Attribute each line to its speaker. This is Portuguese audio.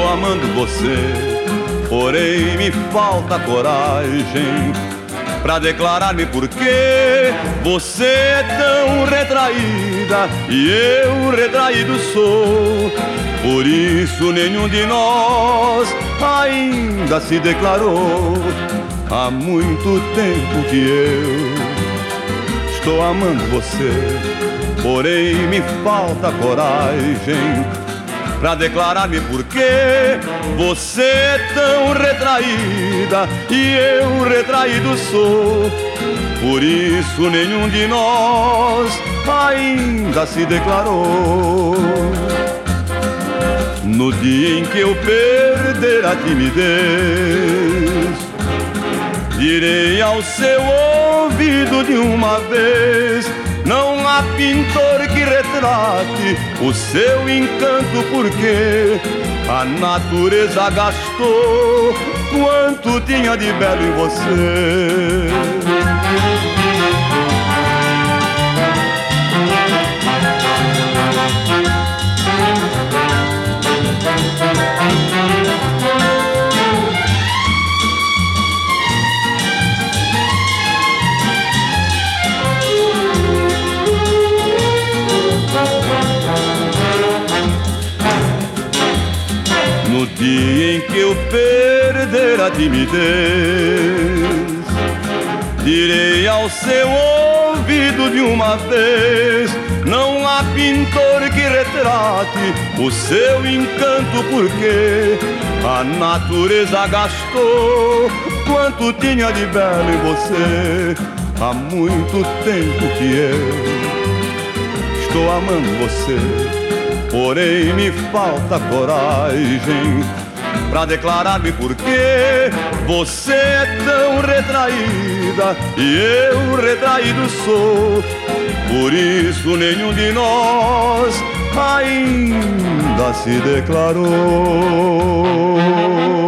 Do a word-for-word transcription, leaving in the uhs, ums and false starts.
Speaker 1: estou amando você, porém me falta coragem pra declarar-me porque você é tão retraída e eu retraído sou. Por isso nenhum de nós ainda se declarou. Há muito tempo que eu estou amando você, porém me falta coragem pra declarar-me porque você é tão retraída e eu retraído sou. Por isso nenhum de nós ainda se declarou. No dia em que eu perder a timidez, direi ao seu ouvido de uma vez: não há pintor que retrate o seu encanto, porque a natureza gastou quanto tinha de belo em você. No dia em que eu perder a timidez, direi ao seu ouvido de uma vez: não há pintor que retrate o seu encanto, porque a natureza gastou quanto tinha de belo em você. Há muito tempo que eu estou amando você, porém me falta coragem pra declarar-me porque você é tão retraída e eu retraído sou. Por isso nenhum de nós ainda se declarou.